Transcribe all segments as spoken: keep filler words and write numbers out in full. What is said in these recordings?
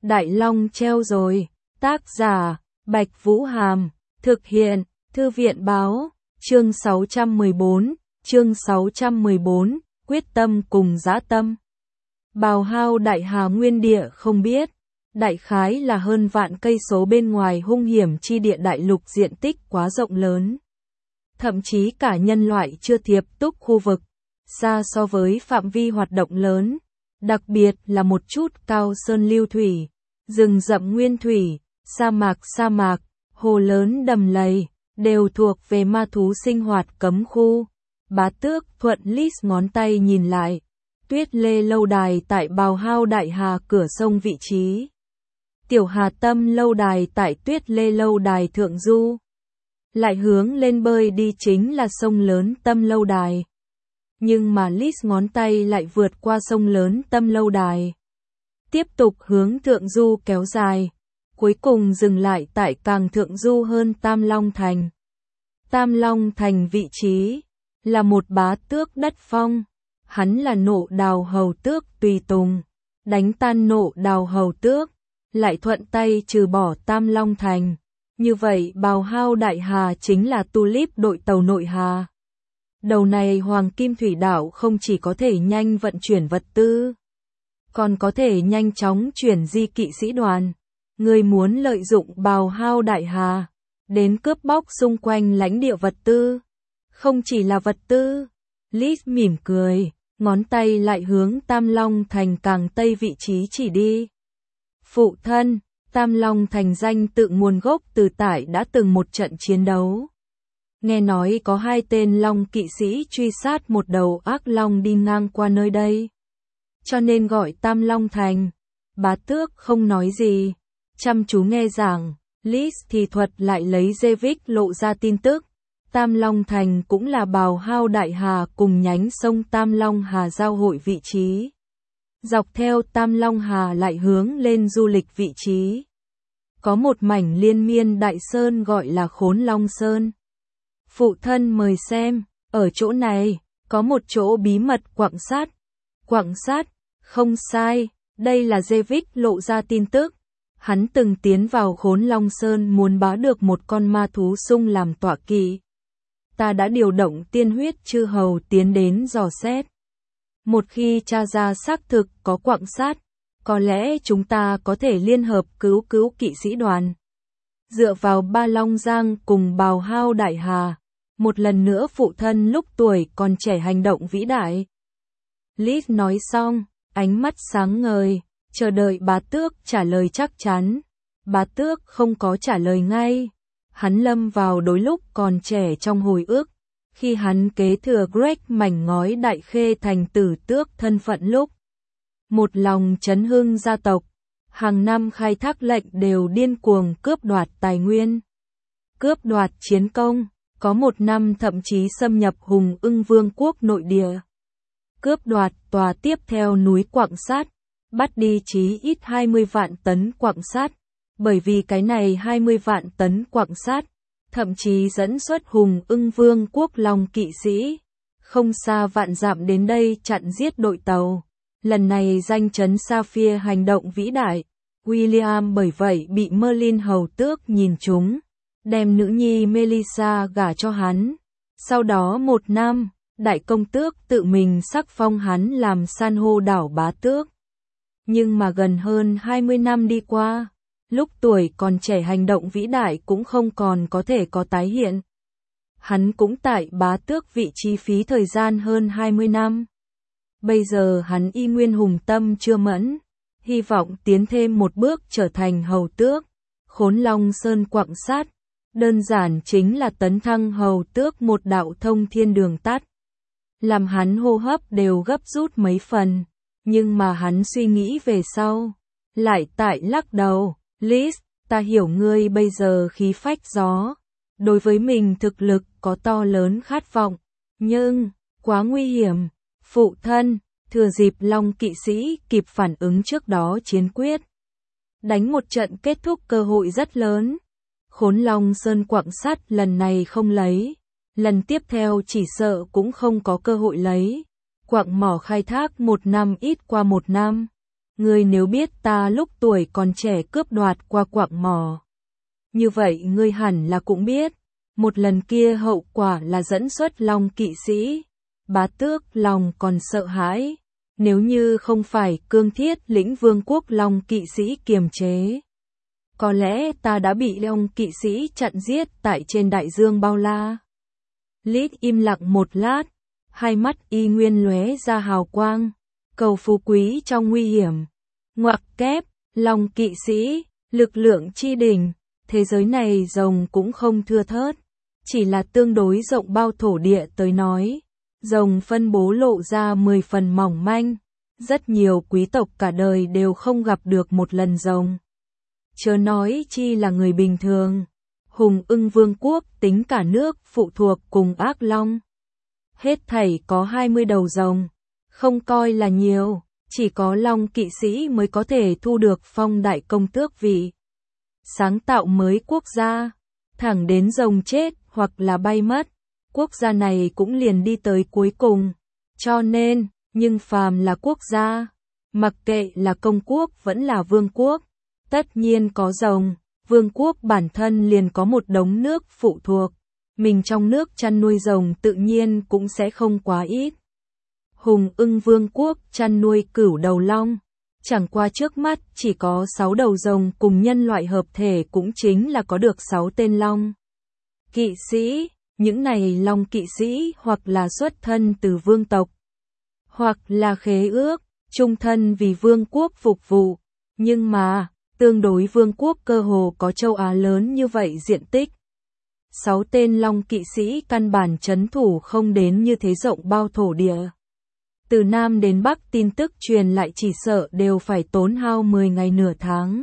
Đại Long treo rồi. Tác giả, Bạch Vũ Hàm. Thực hiện, Thư viện Báo. Chương sáu trăm mười bốn, chương sáu trăm mười bốn, quyết tâm cùng dã tâm. Bào hao Đại Hà nguyên địa không biết, đại khái là hơn vạn cây số bên ngoài hung hiểm chi địa đại lục diện tích quá rộng lớn. Thậm chí cả nhân loại chưa tiếp xúc khu vực, xa so với phạm vi hoạt động lớn, đặc biệt là một chút cao sơn lưu thủy, rừng rậm nguyên thủy, sa mạc sa mạc, hồ lớn đầm lầy, đều thuộc về ma thú sinh hoạt cấm khu. Bá Tước thuận lít ngón tay nhìn lại, Tuyết Lê lâu đài tại Bào Hao Đại Hà cửa sông vị trí. Tiểu Hà Tâm lâu đài tại Tuyết Lê lâu đài thượng du. Lại hướng lên bơi đi chính là sông lớn Tâm lâu đài. Nhưng mà lít ngón tay lại vượt qua sông lớn Tâm lâu đài. Tiếp tục hướng thượng du kéo dài, cuối cùng dừng lại tại càng thượng du hơn Tam Long Thành. Tam Long Thành vị trí là một bá tước đất phong, hắn là Nộ Đào hầu tước tùy tùng, đánh tan Nộ Đào hầu tước, lại thuận tay trừ bỏ Tam Long Thành. Như vậy Bào Hao Đại Hà chính là Tulip đội tàu nội hà. Đầu này Hoàng Kim Thủy Đảo không chỉ có thể nhanh vận chuyển vật tư, còn có thể nhanh chóng chuyển di kỵ sĩ đoàn. Người muốn lợi dụng Bào Hao Đại Hà đến cướp bóc xung quanh lãnh địa vật tư. Không chỉ là vật tư. Liz mỉm cười, ngón tay lại hướng Tam Long Thành càng tây vị trí chỉ đi. Phụ thân, Tam Long Thành danh tự nguồn gốc từ tại đã từng một trận chiến đấu. Nghe nói có hai tên Long kỵ sĩ truy sát một đầu ác long đi ngang qua nơi đây, cho nên gọi Tam Long Thành. Bá Tước không nói gì, chăm chú nghe giảng. Liz thì thuật lại lấy Jevic lộ ra tin tức. Tam Long Thành cũng là Bào Hao Đại Hà cùng nhánh sông Tam Long Hà giao hội vị trí. Dọc theo Tam Long Hà lại hướng lên du lịch vị trí. Có một mảnh liên miên đại sơn gọi là Khốn Long Sơn. Phụ thân mời xem, ở chỗ này, có một chỗ bí mật quặng sắt. Quặng sắt, không sai, đây là Jevic lộ ra tin tức. Hắn từng tiến vào Khốn Long Sơn muốn bá được một con ma thú sung làm tọa kỵ. Ta đã điều động tiên huyết chư hầu tiến đến dò xét. Một khi tra ra xác thực có quặng sắt, có lẽ chúng ta có thể liên hợp cứu cứu kỵ sĩ đoàn. Dựa vào Ba Long Giang cùng Bào Hao Đại Hà, một lần nữa phụ thân lúc tuổi còn trẻ hành động vĩ đại. Liz nói xong, ánh mắt sáng ngời, chờ đợi Bá Tước trả lời chắc chắn. Bá Tước không có trả lời ngay. Hắn lâm vào đối lúc còn trẻ trong hồi ức, khi hắn kế thừa Greg mảnh ngói Đại Khê thành tử tước thân phận lúc. Một lòng chấn hưng gia tộc, hàng năm khai thác lệnh đều điên cuồng cướp đoạt tài nguyên, cướp đoạt chiến công, có một năm thậm chí xâm nhập Hùng Ưng Vương quốc nội địa. Cướp đoạt tòa tiếp theo núi quặng sắt, bắt đi chí ít hai mươi vạn tấn quặng sắt. Bởi vì cái này hai mươi vạn tấn quặng sắt, thậm chí dẫn xuất Hùng Ưng Vương quốc Long kỵ sĩ, không xa vạn dặm đến đây chặn giết đội tàu. Lần này danh chấn Sapphire hành động vĩ đại, William bởi vậy bị Merlin hầu tước nhìn trúng, đem nữ nhi Melissa gả cho hắn. Sau đó một năm, đại công tước tự mình sắc phong hắn làm san hô đảo bá tước. Nhưng mà gần hơn hai mươi năm đi qua, lúc tuổi còn trẻ hành động vĩ đại cũng không còn có thể có tái hiện. Hắn cũng tại bá tước vị trí phí thời gian hơn hai mươi năm. Bây giờ hắn y nguyên hùng tâm chưa mẫn, hy vọng tiến thêm một bước trở thành hầu tước. Khốn Long Sơn quặng sắt, đơn giản chính là tấn thăng hầu tước một đạo thông thiên đường tắt. Làm hắn hô hấp đều gấp rút mấy phần, nhưng mà hắn suy nghĩ về sau, lại tại lắc đầu. Liz, ta hiểu ngươi bây giờ khí phách gió, đối với mình thực lực có to lớn khát vọng, nhưng, quá nguy hiểm. Phụ thân, thừa dịp Long kỵ sĩ kịp phản ứng trước đó chiến quyết. Đánh một trận kết thúc cơ hội rất lớn. Khốn Long Sơn quặng sắt lần này không lấy, lần tiếp theo chỉ sợ cũng không có cơ hội lấy. Quặng mỏ khai thác một năm ít qua một năm. Ngươi nếu biết ta lúc tuổi còn trẻ cướp đoạt qua quạng mỏ, như vậy ngươi hẳn là cũng biết, một lần kia hậu quả là dẫn xuất Long kỵ sĩ. Bá tước lòng còn sợ hãi, nếu như không phải Cương Thiết lĩnh vương quốc Long kỵ sĩ kiềm chế, có lẽ ta đã bị Long kỵ sĩ chặn giết tại trên đại dương bao la. Lít im lặng một lát, hai mắt y nguyên lóe ra hào quang, cầu phú quý trong nguy hiểm. Ngoặc kép, Long kỵ sĩ, lực lượng chi đỉnh, thế giới này rồng cũng không thưa thớt, chỉ là tương đối rộng bao thổ địa tới nói. Rồng phân bố lộ ra mười phần mỏng manh, rất nhiều quý tộc cả đời đều không gặp được một lần rồng. Chớ nói chi là người bình thường. Hùng Ưng Vương quốc tính cả nước phụ thuộc cùng Ác Long. Hết thảy có hai mươi đầu rồng, không coi là nhiều, chỉ có Long kỵ sĩ mới có thể thu được phong đại công tước vị. Sáng tạo mới quốc gia, thẳng đến rồng chết hoặc là bay mất. Quốc gia này cũng liền đi tới cuối cùng. Cho nên, nhưng phàm là quốc gia, mặc kệ là công quốc vẫn là vương quốc, tất nhiên có rồng. Vương quốc bản thân liền có một đống nước phụ thuộc, mình trong nước chăn nuôi rồng tự nhiên cũng sẽ không quá ít. Hùng Ưng Vương quốc chăn nuôi cửu đầu long, chẳng qua trước mắt chỉ có sáu đầu rồng cùng nhân loại hợp thể cũng chính là có được sáu tên long kỵ sĩ. Những này Long kỵ sĩ hoặc là xuất thân từ vương tộc, hoặc là khế ước, trung thân vì vương quốc phục vụ, nhưng mà, tương đối vương quốc cơ hồ có châu Á lớn như vậy diện tích. Sáu tên Long kỵ sĩ căn bản trấn thủ không đến như thế rộng bao thổ địa. Từ Nam đến Bắc tin tức truyền lại chỉ sợ đều phải tốn hao mười ngày nửa tháng.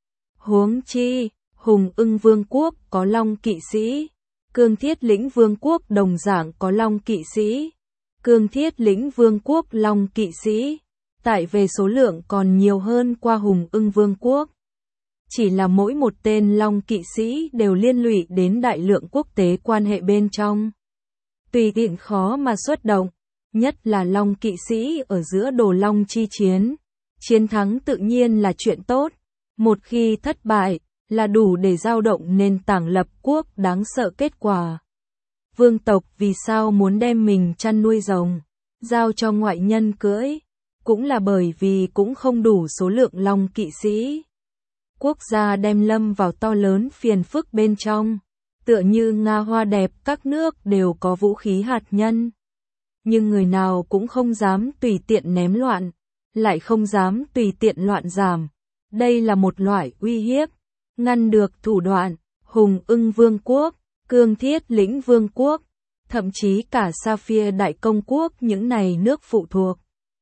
Huống chi, Hùng Ưng Vương quốc có Long kỵ sĩ. Cương Thiết lĩnh vương quốc đồng dạng có Long kỵ sĩ. Cương Thiết lĩnh vương quốc Long kỵ sĩ, tại về số lượng còn nhiều hơn qua Hùng Ưng Vương quốc. Chỉ là mỗi một tên Long kỵ sĩ đều liên lụy đến đại lượng quốc tế quan hệ bên trong. Tùy tiện khó mà xuất động, nhất là Long kỵ sĩ ở giữa đồ long chi chiến. Chiến thắng tự nhiên là chuyện tốt, một khi thất bại, là đủ để dao động nền tảng lập quốc đáng sợ kết quả. Vương tộc vì sao muốn đem mình chăn nuôi rồng, giao cho ngoại nhân cưỡi, cũng là bởi vì cũng không đủ số lượng Long kỵ sĩ. Quốc gia đem lâm vào to lớn phiền phức bên trong, tựa như Nga Hoa đẹp các nước đều có vũ khí hạt nhân. Nhưng người nào cũng không dám tùy tiện ném loạn, lại không dám tùy tiện loạn giảm. Đây là một loại uy hiếp. Ngăn được thủ đoạn, Hùng Ưng Vương quốc, Cương Thiết lĩnh Vương quốc, thậm chí cả Sapphire Đại Công quốc những này nước phụ thuộc,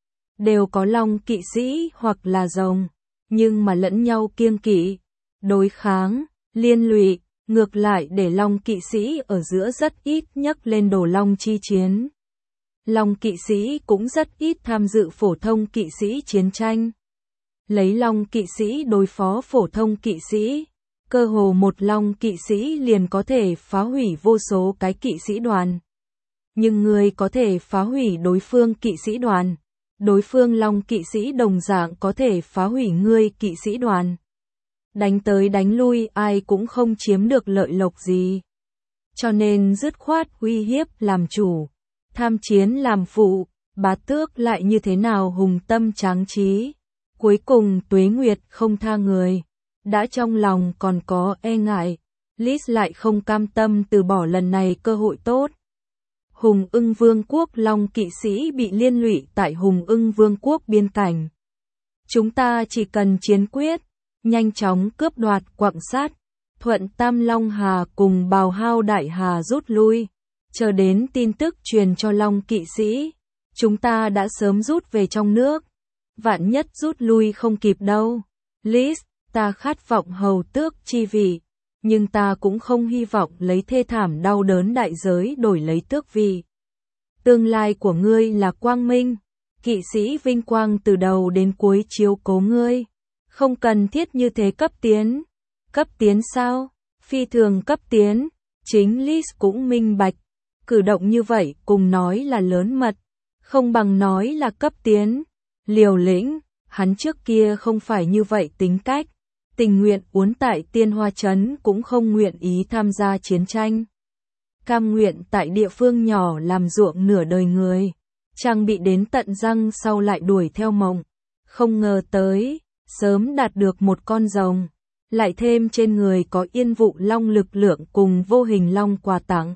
đều có Long kỵ sĩ hoặc là rồng, nhưng mà lẫn nhau kiêng kỵ, đối kháng, liên lụy, ngược lại để Long kỵ sĩ ở giữa rất ít nhắc lên đồ long chi chiến. Long kỵ sĩ cũng rất ít tham dự phổ thông kỵ sĩ chiến tranh. Lấy Long kỵ sĩ đối phó phổ thông kỵ sĩ, cơ hồ một Long kỵ sĩ liền có thể phá hủy vô số cái kỵ sĩ đoàn. Nhưng người có thể phá hủy đối phương kỵ sĩ đoàn, đối phương Long kỵ sĩ đồng dạng có thể phá hủy ngươi kỵ sĩ đoàn. Đánh tới đánh lui ai cũng không chiếm được lợi lộc gì. Cho nên dứt khoát uy hiếp làm chủ, tham chiến làm phụ, bá tước lại như thế nào hùng tâm tráng trí. Cuối cùng Tuế Nguyệt không tha người, đã trong lòng còn có e ngại, Liz lại không cam tâm từ bỏ lần này cơ hội tốt. Hùng Ưng Vương quốc Long kỵ sĩ bị liên lụy tại Hùng Ưng Vương quốc biên cảnh. Chúng ta chỉ cần chiến quyết, nhanh chóng cướp đoạt quặng sắt, thuận Tam Long Hà cùng Bào Hao Đại Hà rút lui, chờ đến tin tức truyền cho Long kỵ sĩ, chúng ta đã sớm rút về trong nước. Vạn nhất rút lui không kịp đâu. Liz, ta khát vọng hầu tước chi vị, nhưng ta cũng không hy vọng lấy thê thảm đau đớn đại giới đổi lấy tước vị. Tương lai của ngươi là quang minh, kỵ sĩ vinh quang từ đầu đến cuối chiếu cố ngươi. Không cần thiết như thế cấp tiến. Cấp tiến sao? Phi thường cấp tiến. Chính Liz cũng minh bạch. Cử động như vậy cùng nói là lớn mật, không bằng nói là cấp tiến. Liều lĩnh, Hắn trước kia không phải như vậy tính cách, tình nguyện uốn tại Tiên Hoa Trấn cũng không nguyện ý tham gia chiến tranh. Cam nguyện tại địa phương nhỏ làm ruộng nửa đời người, trang bị đến tận răng sau lại đuổi theo mộng. Không ngờ tới, sớm đạt được một con rồng, lại thêm trên người có Yên Vụ Long lực lượng cùng Vô Hình Long quà tặng.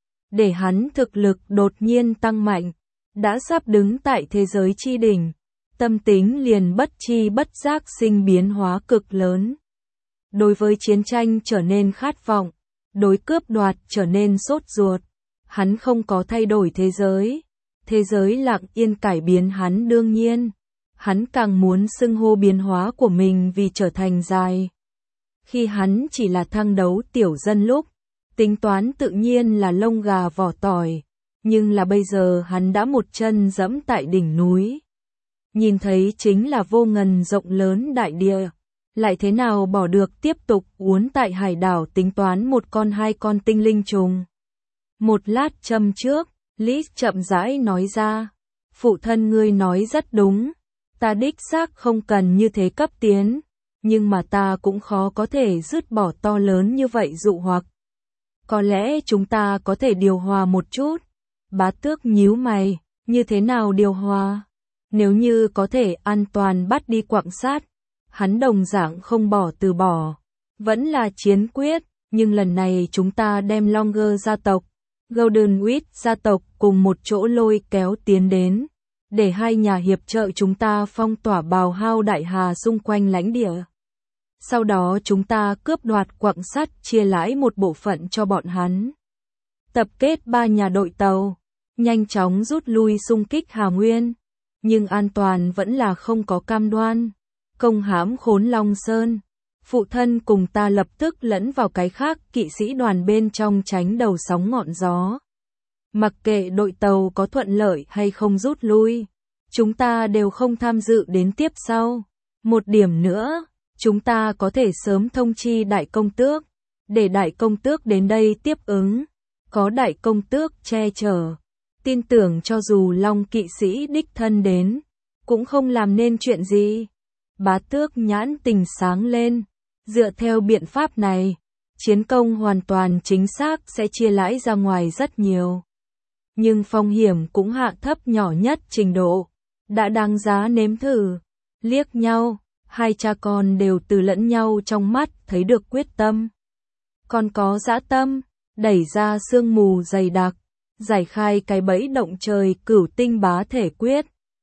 Để hắn thực lực đột nhiên tăng mạnh, đã sắp đứng tại thế giới chi đỉnh, tâm tính liền bất chi bất giác sinh biến hóa cực lớn. Đối với chiến tranh trở nên khát vọng, đối cướp đoạt trở nên sốt ruột. Hắn không có thay đổi thế giới, thế giới lặng yên cải biến hắn đương nhiên. Hắn càng muốn xưng hô biến hóa của mình vì trở thành dài. Khi hắn chỉ là thăng đấu tiểu dân lúc, tính toán tự nhiên là lông gà vỏ tỏi, nhưng là bây giờ hắn đã một chân dẫm tại đỉnh núi. Nhìn thấy chính là vô ngần rộng lớn đại địa, lại thế nào bỏ được tiếp tục uốn tại hải đảo tính toán một con hai con tinh linh trùng. Một lát châm trước, Lý chậm rãi nói ra, phụ thân ngươi nói rất đúng, ta đích xác không cần như thế cấp tiến, nhưng mà ta cũng khó có thể dứt bỏ to lớn như vậy dụ hoặc. Có lẽ chúng ta có thể điều hòa một chút. Bá Tước nhíu mày, như thế nào điều hòa? Nếu như có thể an toàn bắt đi quặng sát, hắn đồng dạng không bỏ từ bỏ. Vẫn là chiến quyết, nhưng lần này chúng ta đem Longer gia tộc, Golden Wheat gia tộc cùng một chỗ lôi kéo tiến đến, để hai nhà hiệp trợ chúng ta phong tỏa bào hao đại hà xung quanh lãnh địa. Sau đó chúng ta cướp đoạt quặng sắt chia lãi một bộ phận cho bọn hắn. Tập kết ba nhà đội tàu, nhanh chóng rút lui xung kích Hà Nguyên. Nhưng an toàn vẫn là không có cam đoan. Công hãm Khốn Long Sơn. Phụ thân cùng ta lập tức lẫn vào cái khác kỵ sĩ đoàn bên trong tránh đầu sóng ngọn gió. Mặc kệ đội tàu có thuận lợi hay không rút lui, chúng ta đều không tham dự đến tiếp sau. Một điểm nữa, chúng ta có thể sớm thông chi đại công tước, để đại công tước đến đây tiếp ứng. Có đại công tước che chở, tin tưởng cho dù Long kỵ sĩ đích thân đến, cũng không làm nên chuyện gì. Bá Tước nhãn tình sáng lên, dựa theo biện pháp này, chiến công hoàn toàn chính xác sẽ chia lãi ra ngoài rất nhiều. Nhưng phong hiểm cũng hạ thấp nhỏ nhất trình độ, đã đáng giá nếm thử. Liếc nhau, hai cha con đều từ lẫn nhau trong mắt thấy được quyết tâm. Còn có dã tâm, đẩy ra sương mù dày đặc, giải khai cái bẫy động trời cửu tinh bá thể quyết.